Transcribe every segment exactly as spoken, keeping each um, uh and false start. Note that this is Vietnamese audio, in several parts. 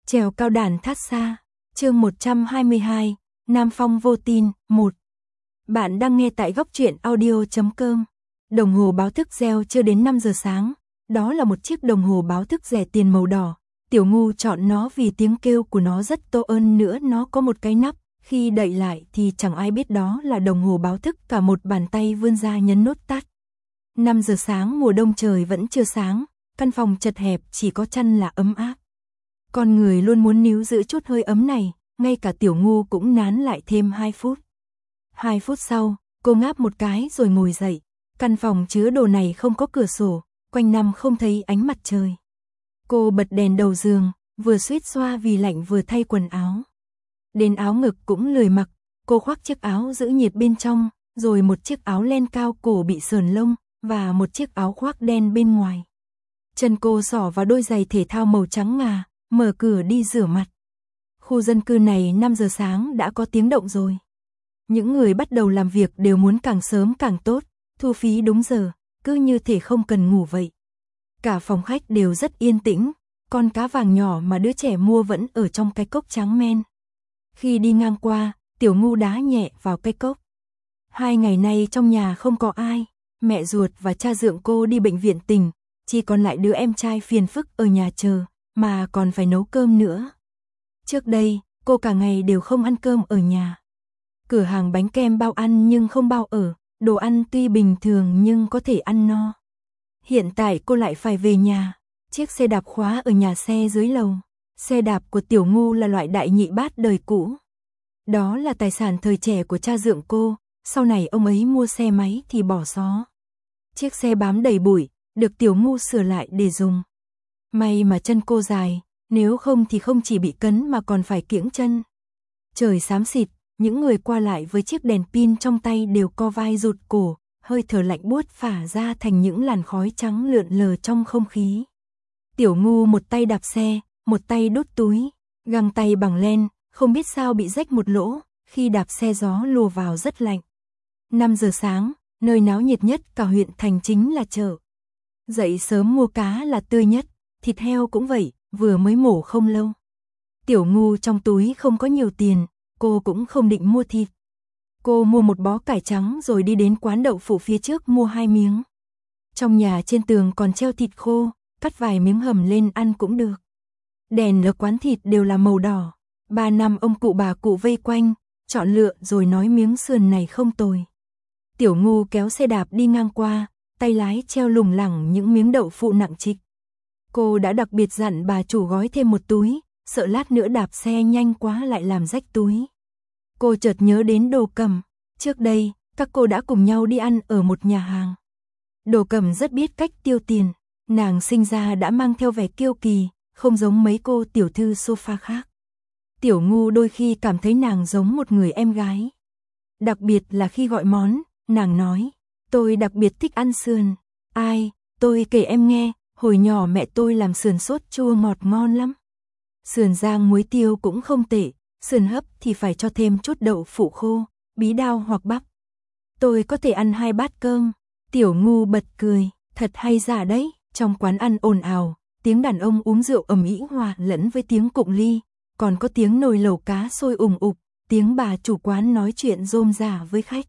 Trèo cao đàn thát xa, chương một trăm hai mươi hai, Nam Phong vô tin, một. Bạn đang nghe tại góc truyện audio chấm com. Đồng hồ báo thức reo chưa đến năm giờ sáng, đó là một chiếc đồng hồ báo thức rẻ tiền màu đỏ. Tiểu Ngu chọn nó vì tiếng kêu của nó rất to, ơn nữa nó có một cái nắp, khi đậy lại thì chẳng ai biết đó là đồng hồ báo thức, cả một bàn tay vươn ra nhấn nút tắt. năm giờ sáng, mùa đông, trời vẫn chưa sáng, căn phòng chật hẹp chỉ có chăn là ấm áp. Con người luôn muốn níu giữ chút hơi ấm này, ngay cả Tiểu Ngu cũng nán lại thêm hai phút. Hai phút sau, cô ngáp một cái rồi ngồi dậy. Căn phòng chứa đồ này không có cửa sổ, quanh năm không thấy ánh mặt trời. Cô bật đèn đầu giường, vừa suýt xoa vì lạnh vừa thay quần áo. Đến áo ngực cũng lười mặc, cô khoác chiếc áo giữ nhiệt bên trong, rồi một chiếc áo len cao cổ bị sờn lông, và một chiếc áo khoác đen bên ngoài. Chân cô xỏ vào đôi giày thể thao màu trắng ngà, mở cửa đi rửa mặt. Khu dân cư này năm giờ sáng đã có tiếng động rồi. Những người bắt đầu làm việc đều muốn càng sớm càng tốt, thu phí đúng giờ, cứ như thể không cần ngủ vậy. Cả phòng khách đều rất yên tĩnh, con cá vàng nhỏ mà đứa trẻ mua vẫn ở trong cái cốc trắng men. Khi đi ngang qua, Tiểu Ngu đá nhẹ vào cái cốc. Hai ngày nay trong nhà không có ai, mẹ ruột và cha dượng cô đi bệnh viện tỉnh, chỉ còn lại đứa em trai phiền phức ở nhà chờ, mà còn phải nấu cơm nữa. Trước đây, cô cả ngày đều không ăn cơm ở nhà. Cửa hàng bánh kem bao ăn nhưng không bao ở, đồ ăn tuy bình thường nhưng có thể ăn no. Hiện tại cô lại phải về nhà, chiếc xe đạp khóa ở nhà xe dưới lầu. Xe đạp của Tiểu Ngu là loại đại nhị bát đời cũ. Đó là tài sản thời trẻ của cha dượng cô, sau này ông ấy mua xe máy thì bỏ xó. Chiếc xe bám đầy bụi, được Tiểu Ngu sửa lại để dùng. May mà chân cô dài, nếu không thì không chỉ bị cấn mà còn phải kiễng chân. Trời xám xịt, những người qua lại với chiếc đèn pin trong tay đều co vai rụt cổ, hơi thở lạnh buốt phả ra thành những làn khói trắng lượn lờ trong không khí. Tiểu Ngu một tay đạp xe, một tay đút túi, găng tay bằng len, không biết sao bị rách một lỗ, khi đạp xe gió lùa vào rất lạnh. năm giờ sáng, nơi náo nhiệt nhất cả huyện thành chính là chợ. Dậy sớm mua cá là tươi nhất, thịt heo cũng vậy, vừa mới mổ không lâu. Tiểu Ngu trong túi không có nhiều tiền, cô cũng không định mua thịt. Cô mua một bó cải trắng rồi đi đến quán đậu phụ phía trước mua hai miếng. Trong nhà trên tường còn treo thịt khô, cắt vài miếng hầm lên ăn cũng được. Đèn ở quán thịt đều là màu đỏ. Ba năm ông cụ bà cụ vây quanh, chọn lựa rồi nói miếng sườn này không tồi. Tiểu Ngu kéo xe đạp đi ngang qua, tay lái treo lủng lẳng những miếng đậu phụ nặng trịch. Cô đã đặc biệt dặn bà chủ gói thêm một túi, sợ lát nữa đạp xe nhanh quá lại làm rách túi. Cô chợt nhớ đến Đồ Cầm, trước đây, các cô đã cùng nhau đi ăn ở một nhà hàng. Đồ Cầm rất biết cách tiêu tiền, nàng sinh ra đã mang theo vẻ kiêu kỳ, không giống mấy cô tiểu thư sofa khác. Tiểu Ngu đôi khi cảm thấy nàng giống một người em gái. Đặc biệt là khi gọi món, nàng nói, tôi đặc biệt thích ăn sườn. Ai, tôi kể em nghe, hồi nhỏ mẹ tôi làm sườn sốt chua ngọt ngon lắm. Sườn rang muối tiêu cũng không tệ, sườn hấp thì phải cho thêm chút đậu phụ khô, bí đao hoặc bắp. Tôi có thể ăn hai bát cơm. Tiểu Ngu bật cười, thật hay giả đấy. Trong quán ăn ồn ào, tiếng đàn ông uống rượu ầm ĩ hòa lẫn với tiếng cụng ly, còn có tiếng nồi lẩu cá sôi ùng ục, tiếng bà chủ quán nói chuyện rôm rả với khách.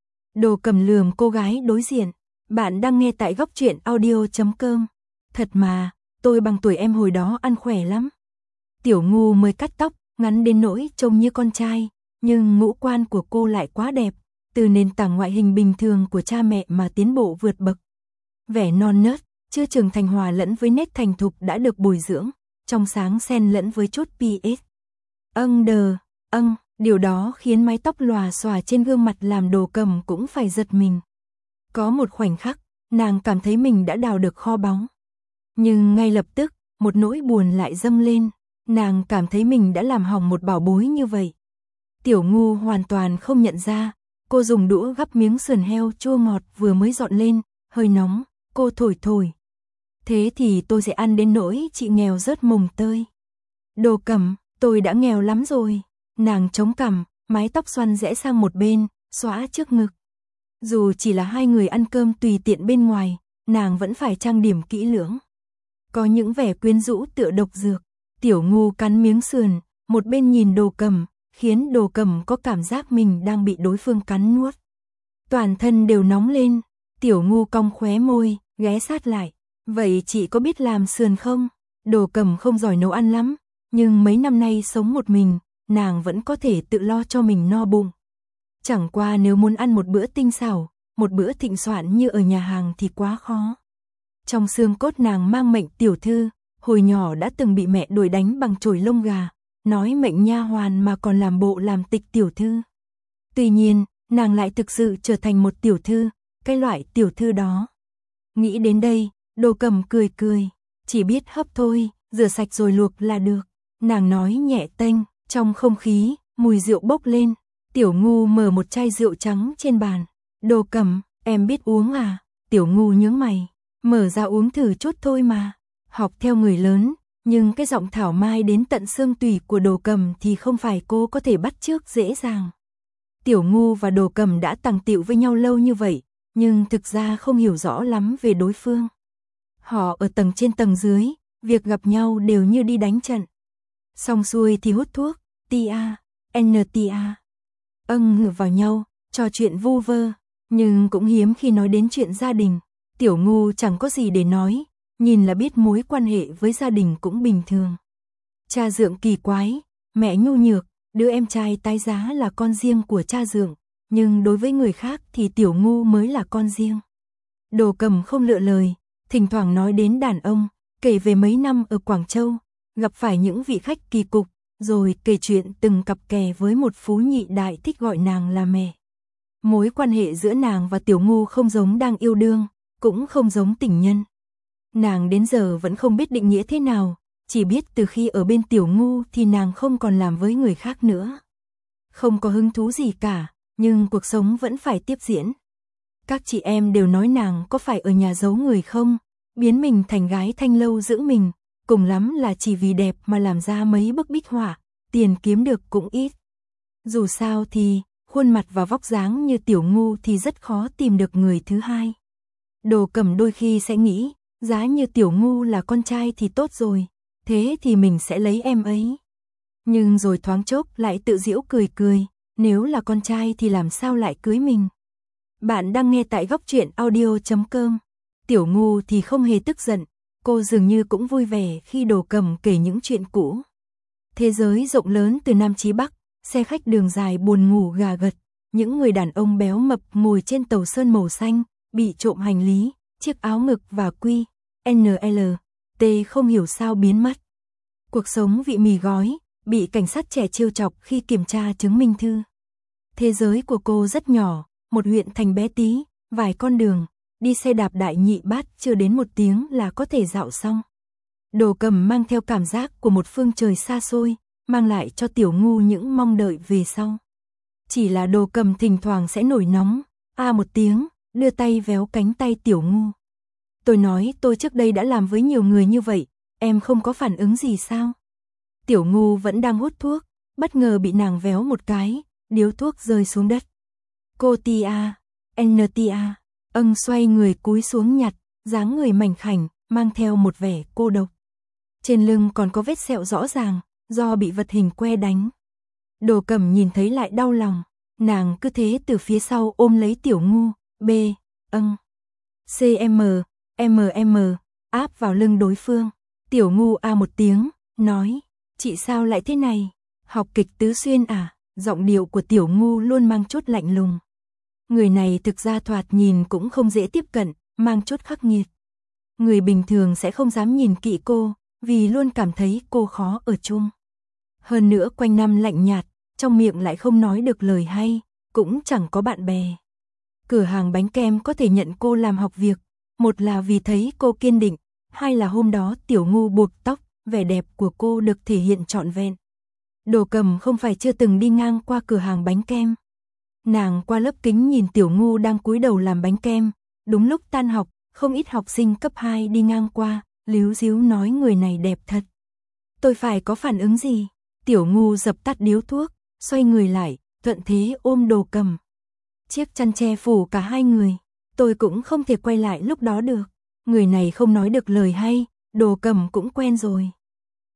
Đồ Cầm lườm cô gái đối diện, bạn đang nghe tại góc truyện audio chấm com. Thật mà, tôi bằng tuổi em hồi đó ăn khỏe lắm. Tiểu Ngu mới cắt tóc, ngắn đến nỗi trông như con trai, nhưng ngũ quan của cô lại quá đẹp, từ nền tảng ngoại hình bình thường của cha mẹ mà tiến bộ vượt bậc. Vẻ non nớt, chưa trưởng thành hòa lẫn với nét thành thục đã được bồi dưỡng, trong sáng xen lẫn với chút pê ét. Âng đờ, âng, điều đó khiến mái tóc lòa xòa trên gương mặt làm Đồ Cầm cũng phải giật mình. Có một khoảnh khắc, nàng cảm thấy mình đã đào được kho báu. Nhưng ngay lập tức, một nỗi buồn lại dâng lên, nàng cảm thấy mình đã làm hỏng một bảo bối như vậy. Tiểu Ngu hoàn toàn không nhận ra, cô dùng đũa gắp miếng sườn heo chua ngọt vừa mới dọn lên, hơi nóng, cô thổi thổi. Thế thì tôi sẽ ăn đến nỗi chị nghèo rớt mồng tơi. Đồ Cầm, tôi đã nghèo lắm rồi. Nàng chống cằm, mái tóc xoăn rẽ sang một bên, xõa trước ngực. Dù chỉ là hai người ăn cơm tùy tiện bên ngoài, nàng vẫn phải trang điểm kỹ lưỡng. Có những vẻ quyến rũ tựa độc dược. Tiểu Ngu cắn miếng sườn, một bên nhìn Đồ Cầm, khiến Đồ Cầm có cảm giác mình đang bị đối phương cắn nuốt. Toàn thân đều nóng lên, Tiểu Ngu cong khóe môi, ghé sát lại. Vậy chị có biết làm sườn không? Đồ Cầm không giỏi nấu ăn lắm, nhưng mấy năm nay sống một mình, nàng vẫn có thể tự lo cho mình no bụng. Chẳng qua nếu muốn ăn một bữa tinh xảo, một bữa thịnh soạn như ở nhà hàng thì quá khó. Trong xương cốt nàng mang mệnh tiểu thư, hồi nhỏ đã từng bị mẹ đuổi đánh bằng chổi lông gà, nói mệnh nha hoàn mà còn làm bộ làm tịch tiểu thư. Tuy nhiên, nàng lại thực sự trở thành một tiểu thư, cái loại tiểu thư đó. Nghĩ đến đây, Đồ Cầm cười cười, chỉ biết hấp thôi, rửa sạch rồi luộc là được. Nàng nói nhẹ tênh, trong không khí, mùi rượu bốc lên. Tiểu Ngu mở một chai rượu trắng trên bàn. Đồ Cầm, em biết uống à? Tiểu Ngu nhướng mày, mở ra uống thử chút thôi mà. Học theo người lớn, nhưng cái giọng thảo mai đến tận xương tủy của Đồ Cầm thì không phải cô có thể bắt chước dễ dàng. Tiểu Ngu và Đồ Cầm đã tàng tiệu với nhau lâu như vậy, nhưng thực ra không hiểu rõ lắm về đối phương. Họ ở tầng trên tầng dưới, việc gặp nhau đều như đi đánh trận. Xong xuôi thì hút thuốc, tia, en tê a. Âng ngửa vào nhau, trò chuyện vu vơ, nhưng cũng hiếm khi nói đến chuyện gia đình. Tiểu Ngu chẳng có gì để nói, nhìn là biết mối quan hệ với gia đình cũng bình thường. Cha dượng kỳ quái, mẹ nhu nhược, đứa em trai tái giá là con riêng của cha dượng, nhưng đối với người khác thì Tiểu Ngu mới là con riêng. Đồ Cầm không lựa lời, thỉnh thoảng nói đến đàn ông, kể về mấy năm ở Quảng Châu, gặp phải những vị khách kỳ cục, rồi kể chuyện từng cặp kè với một phú nhị đại thích gọi nàng là mẹ. Mối quan hệ giữa nàng và Tiểu Ngu không giống đang yêu đương, cũng không giống tình nhân. Nàng đến giờ vẫn không biết định nghĩa thế nào, chỉ biết từ khi ở bên Tiểu Ngu thì nàng không còn làm với người khác nữa. Không có hứng thú gì cả, nhưng cuộc sống vẫn phải tiếp diễn. Các chị em đều nói nàng có phải ở nhà giấu người không, biến mình thành gái thanh lâu giữ mình, cùng lắm là chỉ vì đẹp mà làm ra mấy bức bích họa, tiền kiếm được cũng ít. Dù sao thì, khuôn mặt và vóc dáng như Tiểu Ngu thì rất khó tìm được người thứ hai. Đồ Cầm đôi khi sẽ nghĩ, giá như Tiểu Ngu là con trai thì tốt rồi, thế thì mình sẽ lấy em ấy. Nhưng rồi thoáng chốc lại tự giễu cười cười, nếu là con trai thì làm sao lại cưới mình. Bạn đang nghe tại góc truyện audio chấm com. Tiểu Ngu thì không hề tức giận, cô dường như cũng vui vẻ khi Đồ Cầm kể những chuyện cũ. Thế giới rộng lớn từ Nam chí Bắc, xe khách đường dài buồn ngủ gà gật, những người đàn ông béo mập ngồi trên tàu sơn màu xanh, bị trộm hành lý, chiếc áo ngực và quy, en lờ, tê không hiểu sao biến mất. Cuộc sống vị mì gói, bị cảnh sát trẻ trêu chọc khi kiểm tra chứng minh thư. Thế giới của cô rất nhỏ, một huyện thành bé tí, vài con đường, đi xe đạp đại nhị bát chưa đến một tiếng là có thể dạo xong. Đồ Cầm mang theo cảm giác của một phương trời xa xôi, mang lại cho Tiểu Ngu những mong đợi về sau. Chỉ là Đồ Cầm thỉnh thoảng sẽ nổi nóng, a một tiếng, đưa tay véo cánh tay Tiểu Ngu. Tôi nói tôi trước đây đã làm với nhiều người như vậy, em không có phản ứng gì sao? Tiểu Ngu vẫn đang hút thuốc, bất ngờ bị nàng véo một cái, điếu thuốc rơi xuống đất. Cô tia, en tê a, âng xoay người cúi xuống nhặt, dáng người mảnh khảnh, mang theo một vẻ cô độc. Trên lưng còn có vết sẹo rõ ràng, do bị vật hình que đánh. Đồ Cầm nhìn thấy lại đau lòng, nàng cứ thế từ phía sau ôm lấy Tiểu Ngu, b, âng, cm, mm, áp vào lưng đối phương. Tiểu Ngu a một tiếng, nói, chị sao lại thế này? Học kịch tứ xuyên à? Giọng điệu của Tiểu Ngu luôn mang chút lạnh lùng. Người này thực ra thoạt nhìn cũng không dễ tiếp cận, mang chút khắc nghiệt. Người bình thường sẽ không dám nhìn kỹ cô, vì luôn cảm thấy cô khó ở chung. Hơn nữa quanh năm lạnh nhạt, trong miệng lại không nói được lời hay, cũng chẳng có bạn bè. Cửa hàng bánh kem có thể nhận cô làm học việc, một là vì thấy cô kiên định, hai là hôm đó Tiểu Ngu buộc tóc, vẻ đẹp của cô được thể hiện trọn vẹn. Đồ Cầm không phải chưa từng đi ngang qua cửa hàng bánh kem. Nàng qua lớp kính nhìn Tiểu Ngu đang cúi đầu làm bánh kem, đúng lúc tan học, không ít học sinh cấp hai đi ngang qua, líu díu nói người này đẹp thật. Tôi phải có phản ứng gì? Tiểu Ngu dập tắt điếu thuốc, xoay người lại, thuận thế ôm Đồ Cầm. Chiếc chăn che phủ cả hai người, tôi cũng không thể quay lại lúc đó được. Người này không nói được lời hay, Đồ Cầm cũng quen rồi.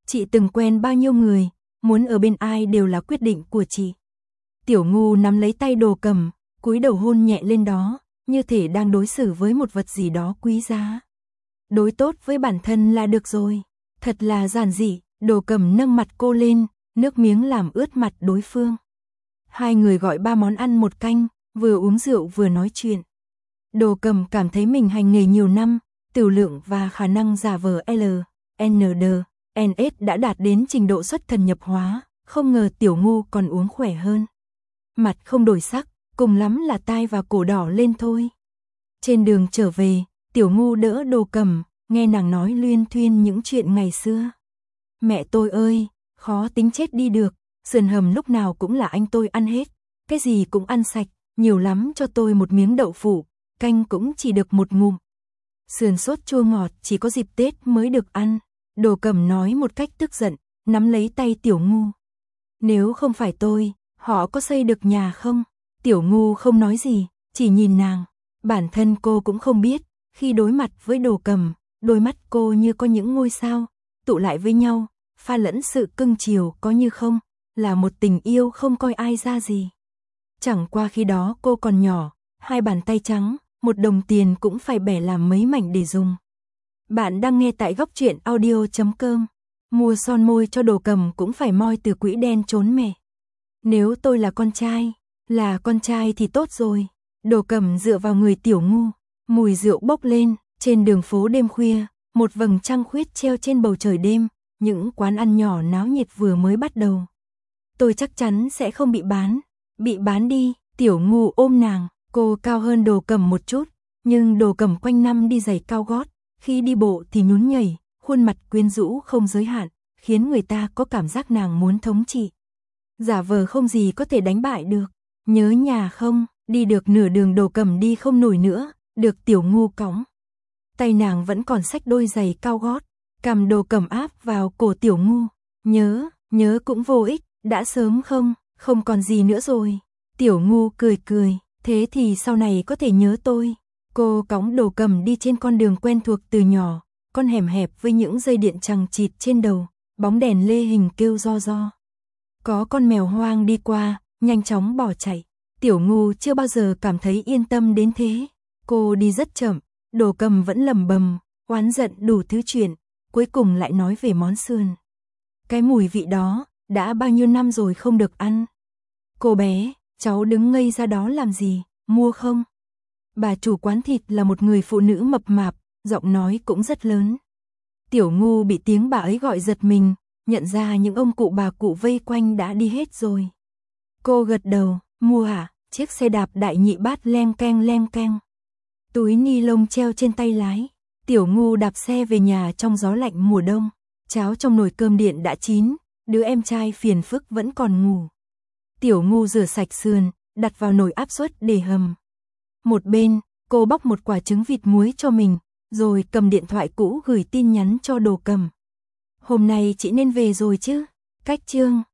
Chị từng quen bao nhiêu người, muốn ở bên ai đều là quyết định của chị. Tiểu Ngu nắm lấy tay Đồ Cầm, cúi đầu hôn nhẹ lên đó, như thể đang đối xử với một vật gì đó quý giá. Đối tốt với bản thân là được rồi. Thật là giản dị. Đồ Cầm nâng mặt cô lên, nước miếng làm ướt mặt đối phương. Hai người gọi ba món ăn một canh, vừa uống rượu vừa nói chuyện. Đồ Cầm cảm thấy mình hành nghề nhiều năm, tiểu lượng và khả năng giả vờ L, N D, N S đã đạt đến trình độ xuất thần nhập hóa, không ngờ Tiểu Ngu còn uống khỏe hơn. Mặt không đổi sắc, cùng lắm là tai và cổ đỏ lên thôi. Trên đường trở về, Tiểu Ngu đỡ Đồ Cầm, nghe nàng nói luyên thuyên những chuyện ngày xưa. Mẹ tôi ơi, khó tính chết đi được, sườn hầm lúc nào cũng là anh tôi ăn hết, cái gì cũng ăn sạch, nhiều lắm cho tôi một miếng đậu phụ, canh cũng chỉ được một ngụm. Sườn sốt chua ngọt chỉ có dịp Tết mới được ăn. Đồ Cầm nói một cách tức giận, nắm lấy tay Tiểu Ngu. Nếu không phải tôi, họ có xây được nhà không? Tiểu Ngu không nói gì, chỉ nhìn nàng. Bản thân cô cũng không biết, khi đối mặt với Đồ Cầm, đôi mắt cô như có những ngôi sao, tụ lại với nhau, pha lẫn sự cưng chiều có như không, là một tình yêu không coi ai ra gì. Chẳng qua khi đó cô còn nhỏ, hai bàn tay trắng, một đồng tiền cũng phải bẻ làm mấy mảnh để dùng. Bạn đang nghe tại góc truyện audio chấm com. Mua son môi cho Đồ Cầm cũng phải moi từ quỹ đen trốn mẹ. Nếu tôi là con trai, là con trai thì tốt rồi. Đồ Cầm dựa vào người Tiểu Ngu, mùi rượu bốc lên, trên đường phố đêm khuya, một vầng trăng khuyết treo trên bầu trời đêm, những quán ăn nhỏ náo nhiệt vừa mới bắt đầu. Tôi chắc chắn sẽ không bị bán, bị bán đi. Tiểu Ngu ôm nàng, cô cao hơn Đồ Cầm một chút, nhưng Đồ Cầm quanh năm đi giày cao gót, khi đi bộ thì nhún nhảy, khuôn mặt quyến rũ không giới hạn, khiến người ta có cảm giác nàng muốn thống trị. Giả vờ không gì có thể đánh bại được. Nhớ nhà không? Đi được nửa đường Đồ Cầm đi không nổi nữa, được Tiểu Ngu cõng. Tay nàng vẫn còn xách đôi giày cao gót, cầm Đồ Cầm áp vào cổ Tiểu Ngu. Nhớ, nhớ cũng vô ích, đã sớm không, không còn gì nữa rồi. Tiểu Ngu cười cười, thế thì sau này có thể nhớ tôi. Cô cõng Đồ Cầm đi trên con đường quen thuộc từ nhỏ, con hẻm hẹp với những dây điện chằng chịt trên đầu, bóng đèn lê hình kêu ro ro. Có con mèo hoang đi qua, nhanh chóng bỏ chạy. Tiểu Ngu chưa bao giờ cảm thấy yên tâm đến thế. Cô đi rất chậm, Đồ Cầm vẫn lầm bầm, oán giận đủ thứ chuyện, cuối cùng lại nói về món sườn. Cái mùi vị đó, đã bao nhiêu năm rồi không được ăn. Cô bé, cháu đứng ngây ra đó làm gì, mua không? Bà chủ quán thịt là một người phụ nữ mập mạp, giọng nói cũng rất lớn. Tiểu Ngu bị tiếng bà ấy gọi giật mình, nhận ra những ông cụ bà cụ vây quanh đã đi hết rồi. Cô gật đầu, mua à? Chiếc xe đạp đại nhị bát leng keng leng keng. Túi ni lông treo trên tay lái. Tiểu Ngu đạp xe về nhà trong gió lạnh mùa đông. Cháo trong nồi cơm điện đã chín, đứa em trai phiền phức vẫn còn ngủ. Tiểu Ngu rửa sạch sườn, đặt vào nồi áp suất để hầm. Một bên, cô bóc một quả trứng vịt muối cho mình, rồi cầm điện thoại cũ gửi tin nhắn cho Đồ Cầm. Hôm nay chị nên về rồi chứ? Cách chương